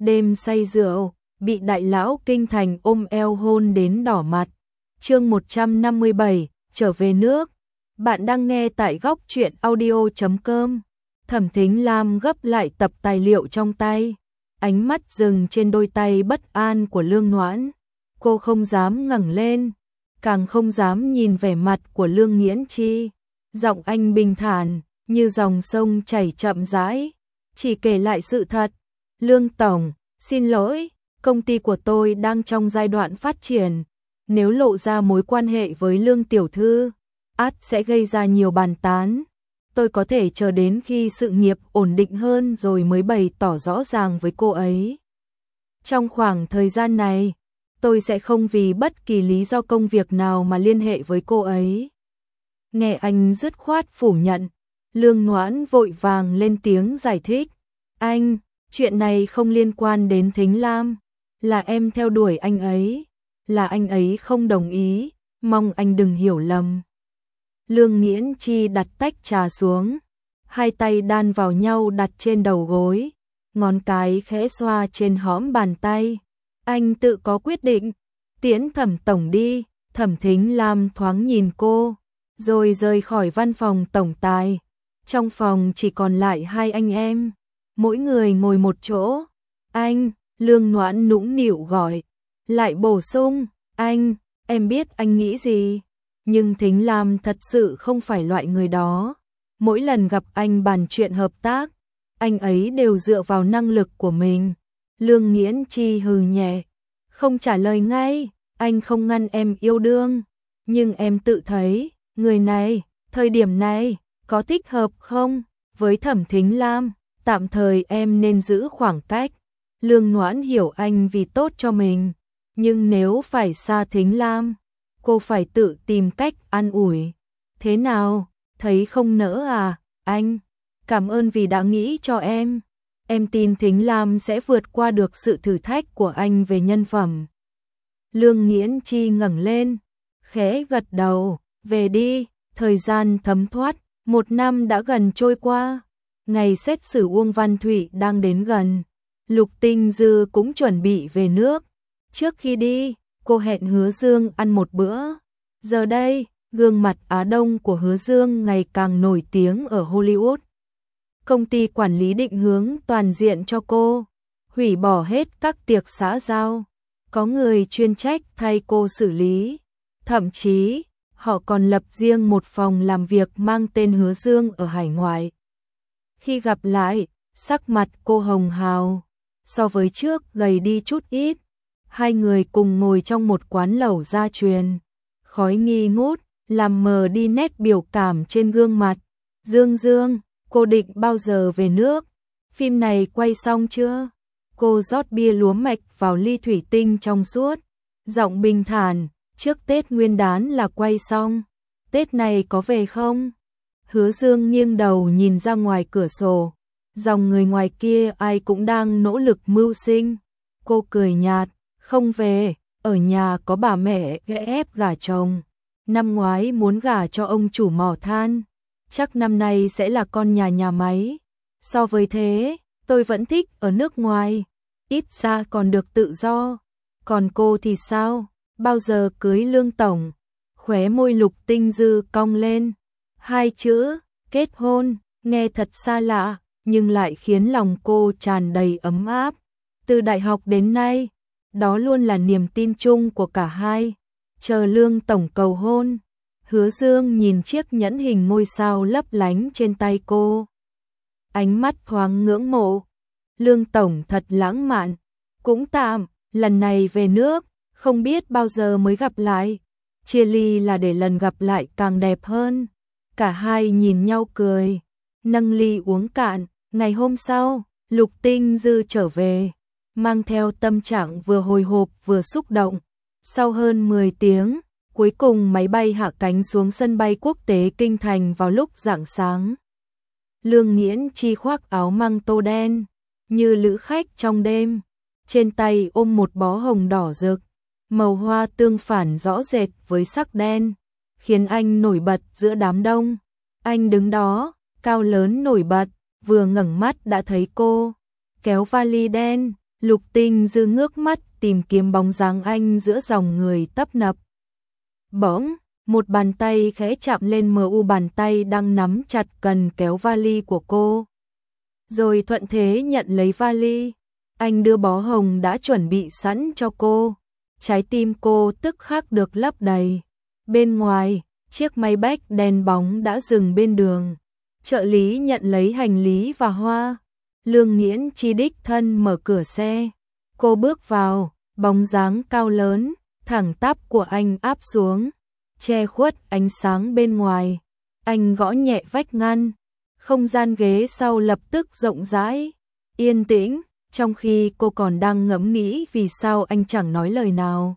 đêm say rượu, bị đại lão kinh thành ôm eo hôn đến đỏ mặt. Chương 157, trở về nước. Bạn đang nghe tại góc truyện audio.com. Thẩm Thính Lam gấp lại tập tài liệu trong tay, ánh mắt dừng trên đôi tay bất an của Lương Noãn. Cô không dám ngẩng lên, càng không dám nhìn vẻ mặt của Lương Nghiễn Chi. Giọng anh bình thản, như dòng sông chảy chậm rãi, chỉ kể lại sự thật. Lương Tổng, xin lỗi, công ty của tôi đang trong giai đoạn phát triển. Nếu lộ ra mối quan hệ với Lương Tiểu Thư, ắt sẽ gây ra nhiều bàn tán. Tôi có thể chờ đến khi sự nghiệp ổn định hơn rồi mới bày tỏ rõ ràng với cô ấy. Trong khoảng thời gian này, tôi sẽ không vì bất kỳ lý do công việc nào mà liên hệ với cô ấy. Nghe anh dứt khoát phủ nhận, Lương Noãn vội vàng lên tiếng giải thích. Anh, chuyện này không liên quan đến Thính Lam, là em theo đuổi anh ấy, là anh ấy không đồng ý, mong anh đừng hiểu lầm. Lương Nghiễn Chi đặt tách trà xuống, hai tay đan vào nhau đặt trên đầu gối, ngón cái khẽ xoa trên hõm bàn tay. Anh tự có quyết định, tiễn Thẩm tổng đi. Thẩm Thính Lam thoáng nhìn cô, rồi rời khỏi văn phòng tổng tài. Trong phòng chỉ còn lại hai anh em, mỗi người ngồi một chỗ. Anh, Lương Noãn nũng nịu gọi, lại bổ sung, anh, em biết anh nghĩ gì, nhưng Thính Lam thật sự không phải loại người đó. Mỗi lần gặp anh bàn chuyện hợp tác, anh ấy đều dựa vào năng lực của mình. Lương Nghiễn Chi hừ nhẹ, không trả lời ngay. Anh không ngăn em yêu đương, nhưng em tự thấy, người này, thời điểm này, có thích hợp không? Với Thẩm Thính Lam, tạm thời em nên giữ khoảng cách. Lương Noãn hiểu anh vì tốt cho mình, nhưng nếu phải xa Thính Lam, cô phải tự tìm cách an ủi. Thế nào, thấy không nỡ à, anh? Cảm ơn vì đã nghĩ cho em. Em tin Thính Lam sẽ vượt qua được sự thử thách của anh về nhân phẩm. Lương Nghiễn Chi ngẩng lên, khẽ gật đầu, về đi. Thời gian thấm thoát, 1 năm đã gần trôi qua. Ngày xét xử Uông Văn Thụy đang đến gần. Lục Tinh Dư cũng chuẩn bị về nước. Trước khi đi, cô hẹn Hứa Dương ăn một bữa. Giờ đây, gương mặt Á Đông của Hứa Dương ngày càng nổi tiếng ở Hollywood. Công ty quản lý định hướng toàn diện cho cô, hủy bỏ hết các tiệc xã giao. Có người chuyên trách thay cô xử lý. Thậm chí, họ còn lập riêng một phòng làm việc mang tên Hứa Dương ở hải ngoại. Khi gặp lại, sắc mặt cô hồng hào, so với trước gầy đi chút ít. Hai người cùng ngồi trong một quán lẩu gia truyền. Khói nghi ngút, làm mờ đi nét biểu cảm trên gương mặt. Dương Dương, cô định bao giờ về nước? Phim này quay xong chưa? Cô rót bia lúa mạch vào ly thủy tinh trong suốt. Giọng bình thản, trước Tết Nguyên đán là quay xong. Tết này có về không? Hứa Dương nghiêng đầu nhìn ra ngoài cửa sổ. Dòng người ngoài kia ai cũng đang nỗ lực mưu sinh. Cô cười nhạt, không về, ở nhà có bà mẹ ép gả chồng. Năm ngoái muốn gả cho ông chủ mỏ than, chắc năm nay sẽ là con nhà máy. So với thế, tôi vẫn thích ở nước ngoài, ít ra còn được tự do. Còn cô thì sao? Bao giờ cưới Lương Tổng? Khóe môi Lục Tinh Dư cong lên. Hai chữ, kết hôn, nghe thật xa lạ, nhưng lại khiến lòng cô tràn đầy ấm áp. Từ đại học đến nay, đó luôn là niềm tin chung của cả hai. Chờ Lương Tổng cầu hôn. Hứa Dương nhìn chiếc nhẫn hình ngôi sao lấp lánh trên tay cô, ánh mắt thoáng ngưỡng mộ. Lương Tổng thật lãng mạn. Cũng tạm, lần này về nước, không biết bao giờ mới gặp lại. Chia ly là để lần gặp lại càng đẹp hơn. Cả hai nhìn nhau cười, nâng ly uống cạn. Ngày hôm sau, Lục Tinh Dư trở về, mang theo tâm trạng vừa hồi hộp vừa xúc động. Sau hơn 10 tiếng, cuối cùng máy bay hạ cánh xuống sân bay quốc tế Kinh Thành vào lúc rạng sáng. Lương Nghiễn Chi khoác áo măng tô đen, như lữ khách trong đêm, trên tay ôm một bó hồng đỏ rực, màu hoa tương phản rõ rệt với sắc đen, khiến anh nổi bật giữa đám đông. Anh đứng đó, cao lớn nổi bật, vừa ngẩng mắt đã thấy cô, kéo vali đen, Lục Tinh Dư ngước mắt tìm kiếm bóng dáng anh giữa dòng người tấp nập. Bỗng, một bàn tay khẽ chạm lên bàn tay đang nắm chặt cần kéo vali của cô. Rồi thuận thế nhận lấy vali. Anh đưa bó hồng đã chuẩn bị sẵn cho cô. Trái tim cô tức khắc được lấp đầy. Bên ngoài, chiếc Maybach đèn bóng đã dừng bên đường. Trợ lý nhận lấy hành lý và hoa. Lương Nghiễn Chi đích thân mở cửa xe. Cô bước vào, bóng dáng cao lớn, thẳng tắp của anh áp xuống, che khuất ánh sáng bên ngoài. Anh gõ nhẹ vách ngăn, không gian ghế sau lập tức rộng rãi, yên tĩnh, trong khi cô còn đang ngẫm nghĩ vì sao anh chẳng nói lời nào.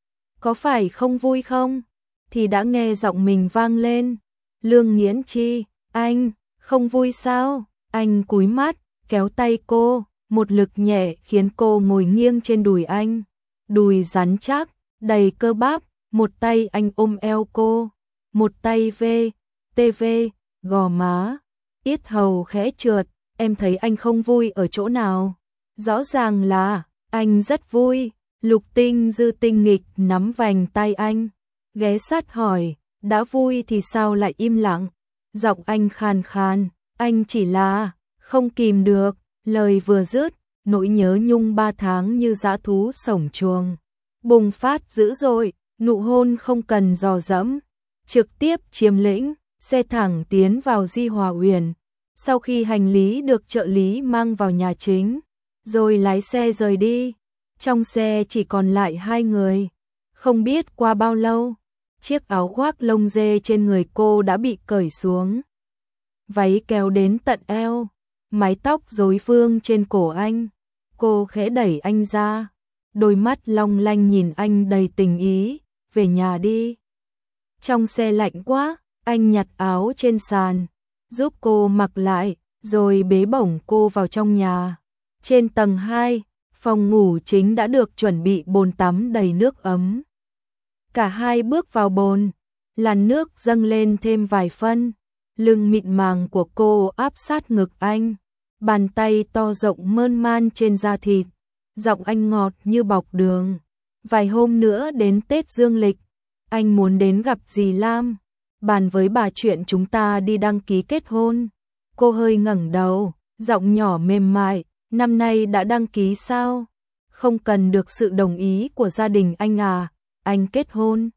Có phải không vui không? Thì đã nghe giọng mình vang lên. Lương Nghiễn Chi, anh, không vui sao? Anh cúi mắt, kéo tay cô, một lực nhẹ khiến cô ngồi nghiêng trên đùi anh. Đùi rắn chắc, đầy cơ bắp, một tay anh ôm eo cô, một tay TV, gò má, yết hầu khẽ trượt. Em thấy anh không vui ở chỗ nào? Rõ ràng là, anh rất vui. Lục Tinh Dư tinh nghịch nắm vành tay anh, ghé sát hỏi, đã vui thì sao lại im lặng? Giọng anh khàn khàn, anh chỉ là, không kìm được. Lời vừa dứt, nỗi nhớ nhung 3 tháng như dã thú sổng chuồng bùng phát dữ dội, nụ hôn không cần dò dẫm, trực tiếp chiếm lĩnh, xe thẳng tiến vào Di Hòa Uyển. Sau khi hành lý được trợ lý mang vào nhà chính, rồi lái xe rời đi, trong xe chỉ còn lại 2 người. Không biết qua bao lâu, chiếc áo khoác lông dê trên người cô đã bị cởi xuống, váy kéo đến tận eo, mái tóc rối vương trên cổ anh. Cô khẽ đẩy anh ra, đôi mắt long lanh nhìn anh đầy tình ý, về nhà đi. Trong xe lạnh quá, anh nhặt áo trên sàn, giúp cô mặc lại, rồi bế bổng cô vào trong nhà. Trên tầng 2, phòng ngủ chính đã được chuẩn bị bồn tắm đầy nước ấm. Cả hai bước vào bồn, làn nước dâng lên thêm vài phân, lưng mịn màng của cô áp sát ngực anh, bàn tay to rộng mơn man trên da thịt, giọng anh ngọt như bọc đường. Vài hôm nữa đến Tết Dương lịch, anh muốn đến gặp dì Lam, bàn với bà chuyện chúng ta đi đăng ký kết hôn. Cô hơi ngẩng đầu, giọng nhỏ mềm mại, năm nay đã đăng ký sao? Không cần được sự đồng ý của gia đình anh à, anh kết hôn.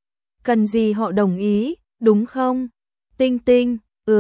Cần gì họ đồng ý, đúng không? Tinh Tinh,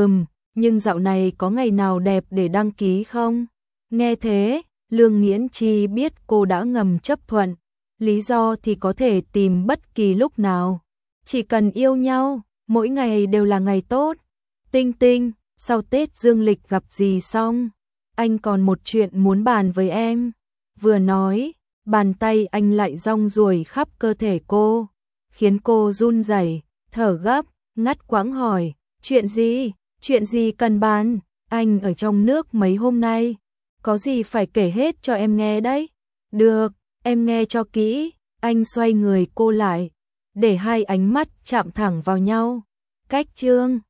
nhưng dạo này có ngày nào đẹp để đăng ký không? Nghe thế, Lương Nghiễn Chi biết cô đã ngầm chấp thuận, lý do thì có thể tìm bất kỳ lúc nào. Chỉ cần yêu nhau, mỗi ngày đều là ngày tốt. Tinh Tinh, sau Tết Dương lịch gặp dì xong, anh còn một chuyện muốn bàn với em. Vừa nói, bàn tay anh lại rong ruổi khắp cơ thể cô, khiến cô run rẩy, thở gấp, ngắt quãng hỏi, chuyện gì cần bàn? Anh ở trong nước mấy hôm nay, có gì phải kể hết cho em nghe đấy. Được, em nghe cho kỹ. Anh xoay người cô lại, để hai ánh mắt chạm thẳng vào nhau. Cách chương